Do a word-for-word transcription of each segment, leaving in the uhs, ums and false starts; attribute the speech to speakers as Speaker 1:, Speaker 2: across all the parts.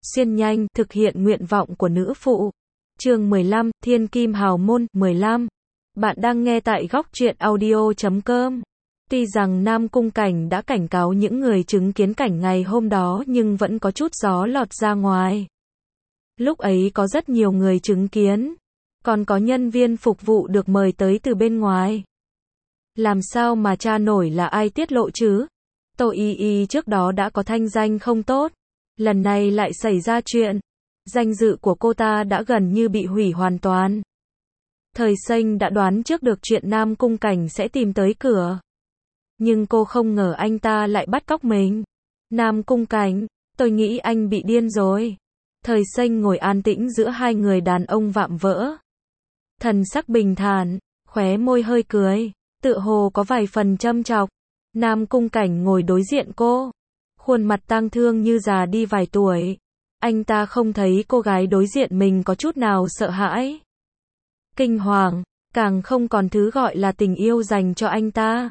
Speaker 1: xuyên nhanh, thực hiện nguyện vọng của nữ phụ. Chương mười lăm, Thiên Kim Hào Môn, mười lăm. Bạn đang nghe tại góc truyện audio chấm com. Tuy rằng Nam Cung Cảnh đã cảnh cáo những người chứng kiến cảnh ngày hôm đó nhưng vẫn có chút gió lọt ra ngoài. Lúc ấy có rất nhiều người chứng kiến, còn có nhân viên phục vụ được mời tới từ bên ngoài. Làm sao mà tra nổi là ai tiết lộ chứ? Tô Y Y trước đó đã có thanh danh không tốt, lần này lại xảy ra chuyện, danh dự của cô ta đã gần như bị hủy hoàn toàn. Thời Xanh đã đoán trước được chuyện Nam Cung Cảnh sẽ tìm tới cửa, nhưng cô không ngờ anh ta lại bắt cóc mình. Nam Cung Cảnh, tôi nghĩ anh bị điên rồi. Thời Xanh ngồi an tĩnh giữa hai người đàn ông vạm vỡ, thần sắc bình thản, khóe môi hơi cười, tựa hồ có vài phần châm chọc. Nam Cung Cảnh ngồi đối diện cô, khuôn mặt tang thương như già đi vài tuổi. Anh ta không thấy cô gái đối diện mình có chút nào sợ hãi, kinh hoàng, càng không còn thứ gọi là tình yêu dành cho anh ta.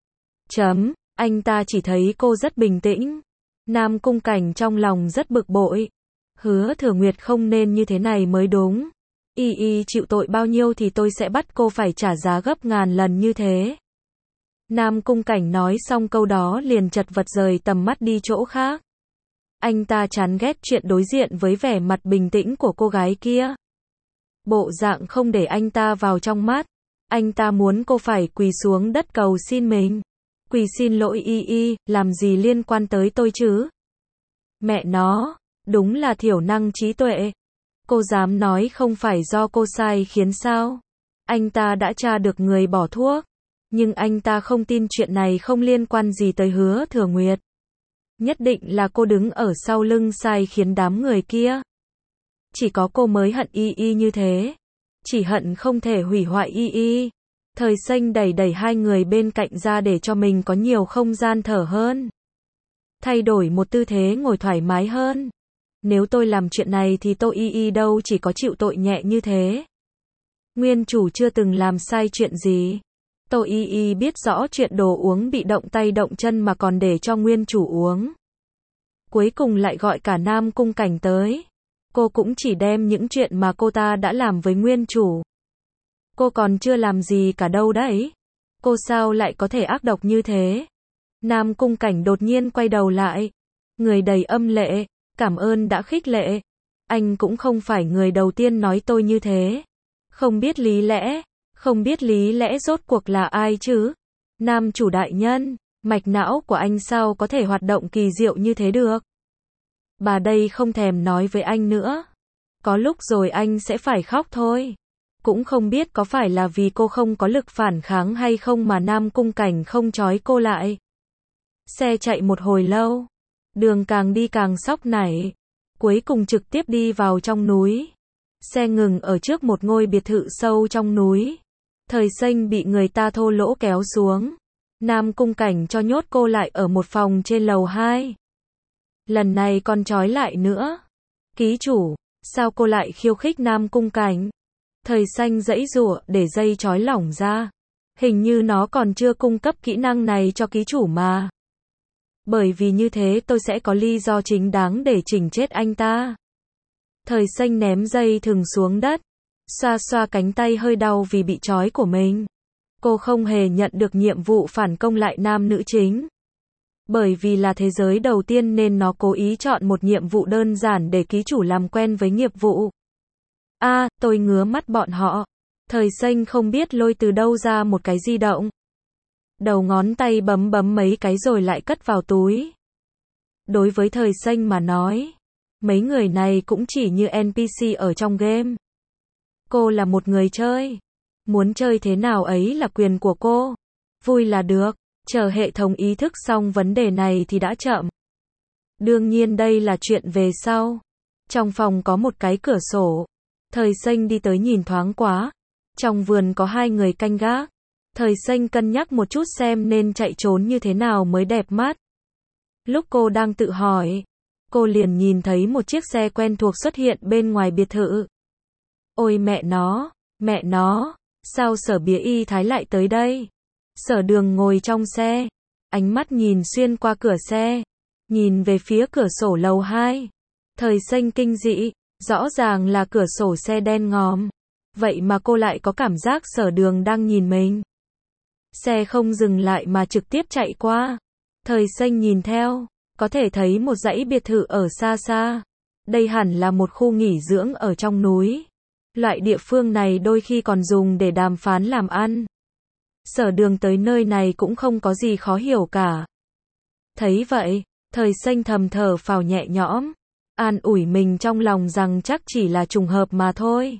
Speaker 1: Chấm, anh ta chỉ thấy cô rất bình tĩnh. Nam Cung Cảnh trong lòng rất bực bội. Hứa Thừa Nguyệt không nên như thế này mới đúng. Y Y chịu tội bao nhiêu thì tôi sẽ bắt cô phải trả giá gấp ngàn lần như thế. Nam Cung Cảnh nói xong câu đó liền chật vật rời tầm mắt đi chỗ khác. Anh ta chán ghét chuyện đối diện với vẻ mặt bình tĩnh của cô gái kia. Bộ dạng không để anh ta vào trong mắt. Anh ta muốn cô phải quỳ xuống đất cầu xin mình. Quỳ xin lỗi Y Y, làm gì liên quan tới tôi chứ? Mẹ nó, đúng là thiểu năng trí tuệ. Cô dám nói không phải do cô sai khiến sao? Anh ta đã tra được người bỏ thuốc, nhưng anh ta không tin chuyện này không liên quan gì tới Hứa Thừa Nguyệt. Nhất định là cô đứng ở sau lưng sai khiến đám người kia. Chỉ có cô mới hận Y Y như thế. Chỉ hận không thể hủy hoại Y Y. Thời Xanh đẩy đẩy hai người bên cạnh ra để cho mình có nhiều không gian thở hơn. Thay đổi một tư thế ngồi thoải mái hơn. Nếu tôi làm chuyện này thì Tô Y Y đâu chỉ có chịu tội nhẹ như thế. Nguyên chủ chưa từng làm sai chuyện gì. Tô Y Y biết rõ chuyện đồ uống bị động tay động chân mà còn để cho nguyên chủ uống. Cuối cùng lại gọi cả Nam Cung Cảnh tới. Cô cũng chỉ đem những chuyện mà cô ta đã làm với nguyên chủ. Cô còn chưa làm gì cả đâu đấy. Cô sao lại có thể ác độc như thế? Nam Cung Cảnh đột nhiên quay đầu lại. Người đầy âm lệ, cảm ơn đã khích lệ. Anh cũng không phải người đầu tiên nói tôi như thế. Không biết lý lẽ. Không biết lý lẽ rốt cuộc là ai chứ? Nam chủ đại nhân, mạch não của anh sao có thể hoạt động kỳ diệu như thế được? Bà đây không thèm nói với anh nữa. Có lúc rồi anh sẽ phải khóc thôi. Cũng không biết có phải là vì cô không có lực phản kháng hay không mà Nam Cung Cảnh không trói cô lại. Xe chạy một hồi lâu. Đường càng đi càng sóc nảy. Cuối cùng trực tiếp đi vào trong núi. Xe ngừng ở trước một ngôi biệt thự sâu trong núi. Thời Xanh bị người ta thô lỗ kéo xuống. Nam Cung Cảnh cho nhốt cô lại ở một phòng trên lầu hai. Lần này còn trói lại nữa. Ký chủ, sao cô lại khiêu khích Nam Cung Cảnh? Thời Xanh giãy giụa để dây trói lỏng ra. Hình như nó còn chưa cung cấp kỹ năng này cho ký chủ mà. Bởi vì như thế tôi sẽ có lý do chính đáng để chỉnh chết anh ta. Thời Xanh ném dây thừng xuống đất. Xoa xoa cánh tay hơi đau vì bị trói của mình. Cô không hề nhận được nhiệm vụ phản công lại nam nữ chính. Bởi vì là thế giới đầu tiên nên nó cố ý chọn một nhiệm vụ đơn giản để ký chủ làm quen với nghiệp vụ. A, à, tôi ngứa mắt bọn họ. Thời Xanh không biết lôi từ đâu ra một cái di động. Đầu ngón tay bấm bấm mấy cái rồi lại cất vào túi. Đối với Thời Xanh mà nói, mấy người này cũng chỉ như en pê xê ở trong game. Cô là một người chơi. Muốn chơi thế nào ấy là quyền của cô. Vui là được. Chờ hệ thống ý thức xong vấn đề này thì đã chậm. Đương nhiên đây là chuyện về sau. Trong phòng có một cái cửa sổ. Thời Xanh đi tới nhìn thoáng quá. Trong vườn có hai người canh gác. Thời Xanh cân nhắc một chút xem nên chạy trốn như thế nào mới đẹp mắt. Lúc cô đang tự hỏi, cô liền nhìn thấy một chiếc xe quen thuộc xuất hiện bên ngoài biệt thự. Ôi mẹ nó, mẹ nó, sao Sở Bía Y Thái lại tới đây? Sở Đường ngồi trong xe, ánh mắt nhìn xuyên qua cửa xe, nhìn về phía cửa sổ lầu hai. Thời xanh kinh dị, rõ ràng là cửa sổ xe đen ngòm. Vậy mà cô lại có cảm giác Sở Đường đang nhìn mình. Xe không dừng lại mà trực tiếp chạy qua. Thời xanh nhìn theo, có thể thấy một dãy biệt thự ở xa xa. Đây hẳn là một khu nghỉ dưỡng ở trong núi. Loại địa phương này đôi khi còn dùng để đàm phán làm ăn. Sở Đường tới nơi này cũng không có gì khó hiểu cả. Thấy vậy, thời xanh thầm thở phào nhẹ nhõm, an ủi mình trong lòng rằng chắc chỉ là trùng hợp mà thôi.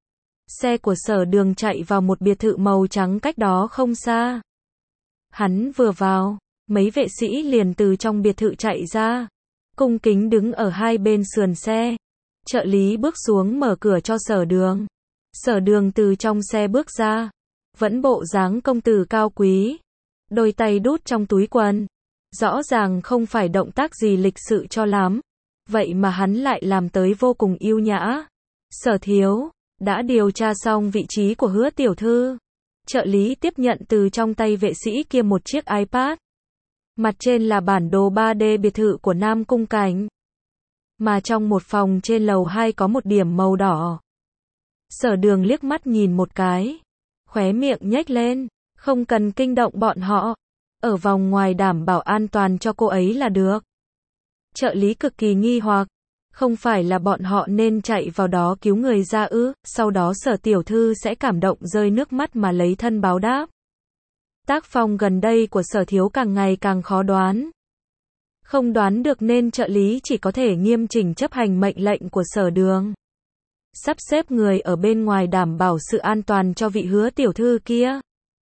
Speaker 1: Xe của Sở Đường chạy vào một biệt thự màu trắng cách đó không xa. Hắn vừa vào, mấy vệ sĩ liền từ trong biệt thự chạy ra, cung kính đứng ở hai bên sườn xe. Trợ lý bước xuống mở cửa cho Sở Đường. Sở Đường từ trong xe bước ra, vẫn bộ dáng công tử cao quý, đôi tay đút trong túi quần. Rõ ràng không phải động tác gì lịch sự cho lắm, vậy mà hắn lại làm tới vô cùng yêu nhã. Sở thiếu, đã điều tra xong vị trí của Hứa tiểu thư. Trợ lý tiếp nhận từ trong tay vệ sĩ kia một chiếc iPad. Mặt trên là bản đồ ba D biệt thự của Nam Cung Cảnh. Mà trong một phòng trên lầu hai có một điểm màu đỏ. Sở Đường liếc mắt nhìn một cái, khóe miệng nhếch lên, không cần kinh động bọn họ. Ở vòng ngoài đảm bảo an toàn cho cô ấy là được. Trợ lý cực kỳ nghi hoặc, không phải là bọn họ nên chạy vào đó cứu người ra ư, sau đó Sở tiểu thư sẽ cảm động rơi nước mắt mà lấy thân báo đáp. Tác phong gần đây của Sở thiếu càng ngày càng khó đoán. Không đoán được nên trợ lý chỉ có thể nghiêm chỉnh chấp hành mệnh lệnh của Sở Đường. Sắp xếp người ở bên ngoài đảm bảo sự an toàn cho vị Hứa tiểu thư kia.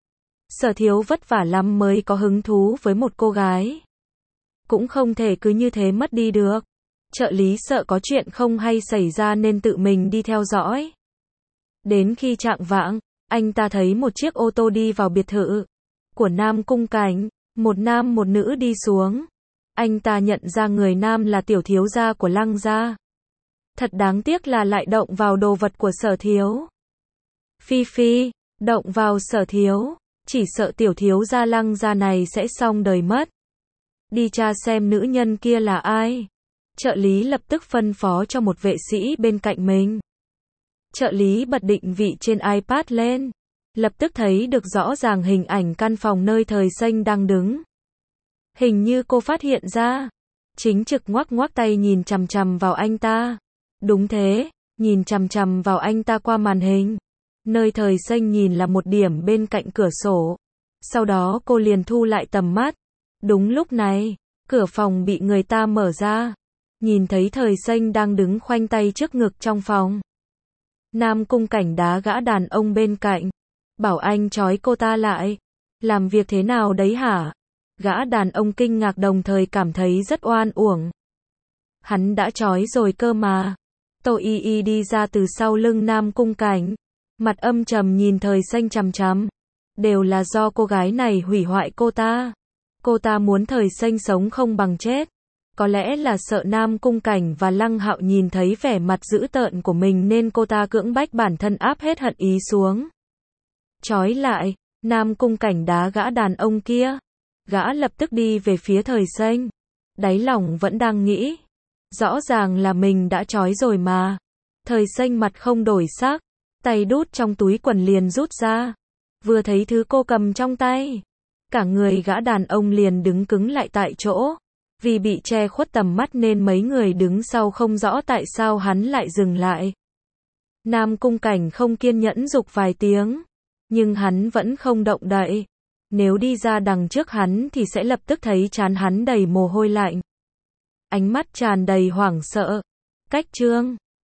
Speaker 1: Sở thiếu vất vả lắm mới có hứng thú với một cô gái. Cũng không thể cứ như thế mất đi được. Trợ lý sợ có chuyện không hay xảy ra nên tự mình đi theo dõi. Đến khi chạng vạng, anh ta thấy một chiếc ô tô đi vào biệt thự của Nam Cung Cảnh. Một nam một nữ đi xuống. Anh ta nhận ra người nam là tiểu thiếu gia của Lăng gia. Thật đáng tiếc là lại động vào đồ vật của Sở thiếu. Phi Phi, động vào Sở thiếu. Chỉ sợ tiểu thiếu gia Lăng gia này sẽ xong đời mất. Đi tra xem nữ nhân kia là ai. Trợ lý lập tức phân phó cho một vệ sĩ bên cạnh mình. Trợ lý bật định vị trên iPad lên. Lập tức thấy được rõ ràng hình ảnh căn phòng nơi thời xanh đang đứng. Hình như cô phát hiện ra. Chính trực ngoắc ngoắc tay nhìn chằm chằm vào anh ta. Đúng thế, nhìn chằm chằm vào anh ta qua màn hình. Nơi thời xanh nhìn là một điểm bên cạnh cửa sổ. Sau đó cô liền thu lại tầm mắt. Đúng lúc này, cửa phòng bị người ta mở ra. Nhìn thấy thời xanh đang đứng khoanh tay trước ngực trong phòng. Nam Cung Cảnh đá gã đàn ông bên cạnh. Bảo anh trói cô ta lại. Làm việc thế nào đấy hả? Gã đàn ông kinh ngạc đồng thời cảm thấy rất oan uổng. Hắn đã trói rồi cơ mà. Tô Y Y đi ra từ sau lưng Nam Cung Cảnh. Mặt âm trầm nhìn thời xanh chằm chằm. Đều là do cô gái này hủy hoại cô ta. Cô ta muốn thời xanh sống không bằng chết. Có lẽ là sợ Nam Cung Cảnh và Lăng Hạo nhìn thấy vẻ mặt dữ tợn của mình nên cô ta cưỡng bách bản thân áp hết hận ý xuống. Trói lại, Nam Cung Cảnh đá gã đàn ông kia. Gã lập tức đi về phía thời xanh. Đáy lòng vẫn đang nghĩ. Rõ ràng là mình đã trói rồi mà. Thời xanh mặt không đổi sắc. Tay đút trong túi quần liền rút ra. Vừa thấy thứ cô cầm trong tay. Cả người gã đàn ông liền đứng cứng lại tại chỗ. Vì bị che khuất tầm mắt nên mấy người đứng sau không rõ tại sao hắn lại dừng lại. Nam Cung Cảnh không kiên nhẫn giục vài tiếng. Nhưng hắn vẫn không động đậy. Nếu đi ra đằng trước hắn thì sẽ lập tức thấy trán hắn đầy mồ hôi lạnh. Ánh mắt tràn đầy hoảng sợ. Cách chương